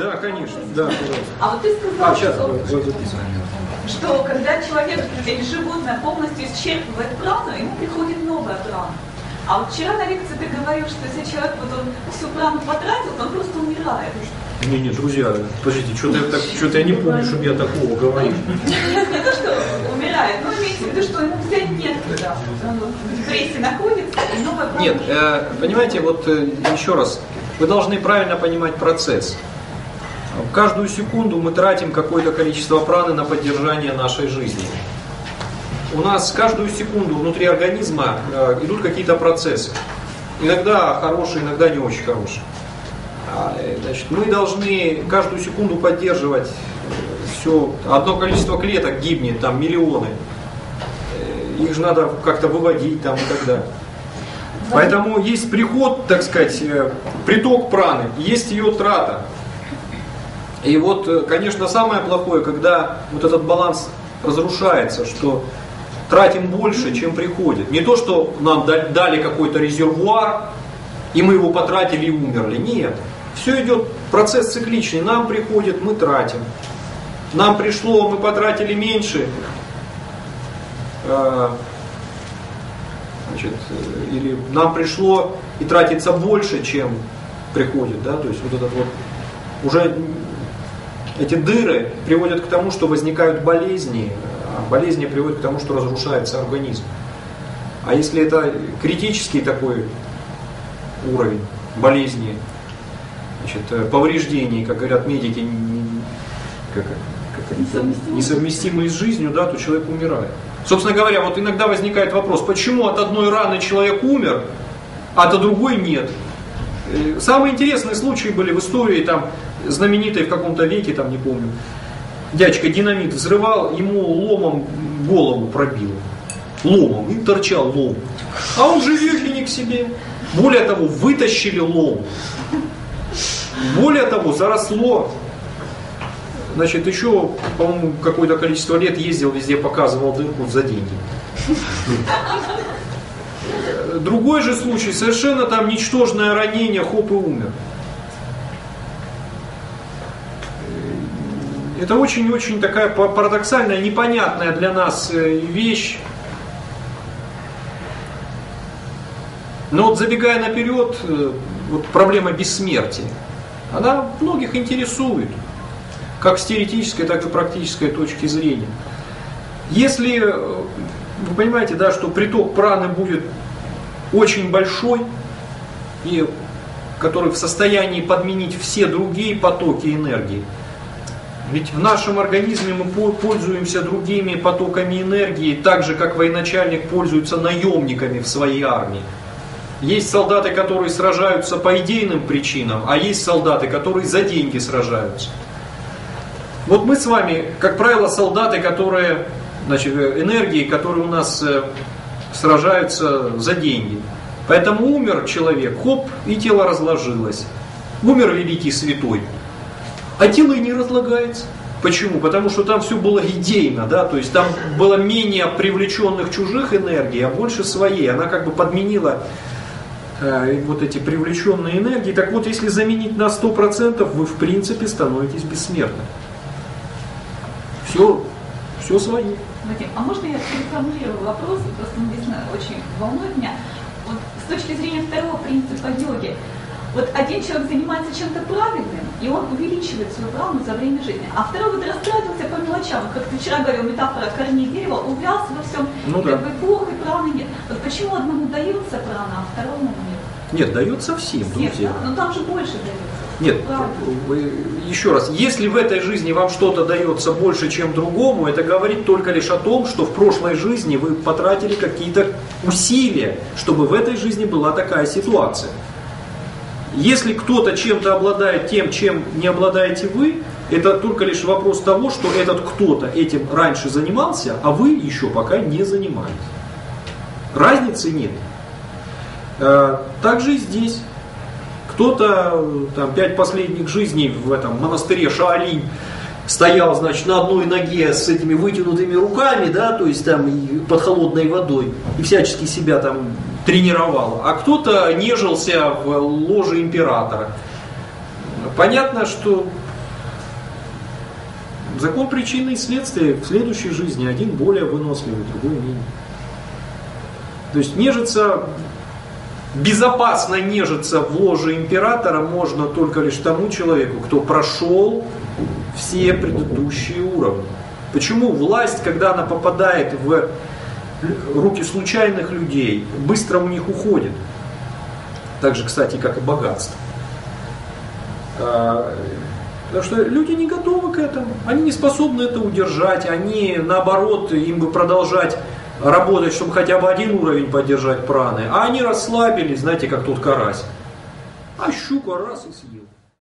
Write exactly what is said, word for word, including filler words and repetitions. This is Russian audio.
Да, конечно. Да, а вот ты сказал, а, сейчас, что, вот, вот что когда человек или животное полностью исчерпывает прану, ему приходит новая прана. А вот вчера на лекции ты говорил, что если человек вот он всю прану потратил, то он просто умирает. Не, не, друзья, подождите, что-то я, так, что-то я не помню, чтобы я такого говорил. Не то, что умирает, но имеется в виду, что ему взять нет куда. Он в депрессии находится, и новая прана. Нет, э, понимаете, вот э, еще раз, вы должны правильно понимать процесс. Каждую секунду мы тратим какое-то количество праны на поддержание нашей жизни. У нас каждую секунду внутри организма э, идут какие-то процессы. Иногда хорошие, иногда не очень хорошие. А, значит, мы должны каждую секунду поддерживать все. Одно количество клеток гибнет, там миллионы. Их же надо как-то выводить там и так далее. Поэтому есть приход, так сказать, приток праны, есть ее трата. И вот, конечно, самое плохое, когда вот этот баланс разрушается, что тратим больше, чем приходит. Не то, что нам дали какой-то резервуар, и мы его потратили и умерли. Нет. Все идет, процесс цикличный. Нам приходит, мы тратим. Нам пришло, мы потратили меньше. Значит, или нам пришло и тратится больше, чем приходит. Да? То есть вот этот вот уже эти дыры приводят к тому, что возникают болезни. А болезни приводят к тому, что разрушается организм. А если это критический такой уровень болезни, значит, повреждений, как говорят медики, как, как, несовместимые. несовместимые с жизнью, да, то человек умирает. Собственно говоря, вот иногда возникает вопрос, почему от одной раны человек умер, а от другой нет. Самые интересные случаи были в истории, там, знаменитой в каком-то веке, там, не помню, дядька динамит взрывал, ему ломом голову пробил. Ломом, и торчал лом. А он живехенек себе. Более того, вытащили лом. Более того, заросло. Значит, еще, по-моему, какое-то количество лет ездил, везде показывал дырку за деньги. Другой же случай, совершенно там ничтожное ранение, хоп, и умер. Это очень-очень такая парадоксальная, непонятная для нас вещь. Но вот забегая наперед, вот проблема бессмертия, она многих интересует, как с теоретической, так и практической точки зрения. Если вы понимаете, да, что приток праны будет очень большой, и который в состоянии подменить все другие потоки энергии, ведь в нашем организме мы пользуемся другими потоками энергии, так же, как военачальник пользуется наемниками в своей армии. Есть солдаты, которые сражаются по идейным причинам, а есть солдаты, которые за деньги сражаются. Вот мы с вами, как правило, солдаты, которые, значит, энергии, которые у нас э, сражаются за деньги. Поэтому умер человек, хоп, и тело разложилось. Умер великий святой, а тело и не разлагается. Почему? Потому что там все было идейно, да, то есть там было менее привлеченных чужих энергий, а больше своей. Она как бы подменила э, вот эти привлеченные энергии. Так вот, если заменить на сто процентов, вы в принципе становитесь бессмертным. Все, все свое. Вадим, а можно я переформулирую вопрос, просто он действительно очень волнует меня. Вот с точки зрения второго принципа йоги, вот один человек занимается чем-то правильным, и он увеличивает свою прану за время жизни, а второй вот растратился по мелочам, как ты вчера говорил, метафора корней дерева, увязался во всем, ну, и да. как бы плохо, и праны нет. Вот почему одному дается прана, а второму нет? Нет, дается всем, Всем, друзья. да? Но там же больше дается. Нет, вы, еще раз, если в этой жизни вам что-то дается больше, чем другому, это говорит только лишь о том, что в прошлой жизни вы потратили какие-то усилия, чтобы в этой жизни была такая ситуация. Если кто-то чем-то обладает тем, чем не обладаете вы, это только лишь вопрос того, что этот кто-то этим раньше занимался, а вы еще пока не занимались. Разницы нет. Так же и здесь. Кто-то там пять последних жизней в этом монастыре Шаолинь стоял, значит, на одной ноге с этими вытянутыми руками, да, то есть там и под холодной водой, и всячески себя там тренировал, а кто-то нежился в ложе императора. Понятно, что закон причины и следствия в следующей жизни. Один более выносливый, другой менее. То есть нежиться, безопасно нежиться в ложе императора можно только лишь тому человеку, кто прошел все предыдущие уровни. Почему власть, когда она попадает в руки случайных людей, быстро у них уходит? Так же, кстати, как и богатство. Потому что люди не готовы к этому, они не способны это удержать, они наоборот, им бы продолжать работать, чтобы хотя бы один уровень поддержать праны, а они расслабились, знаете, как тот карась. А щука раз и съел.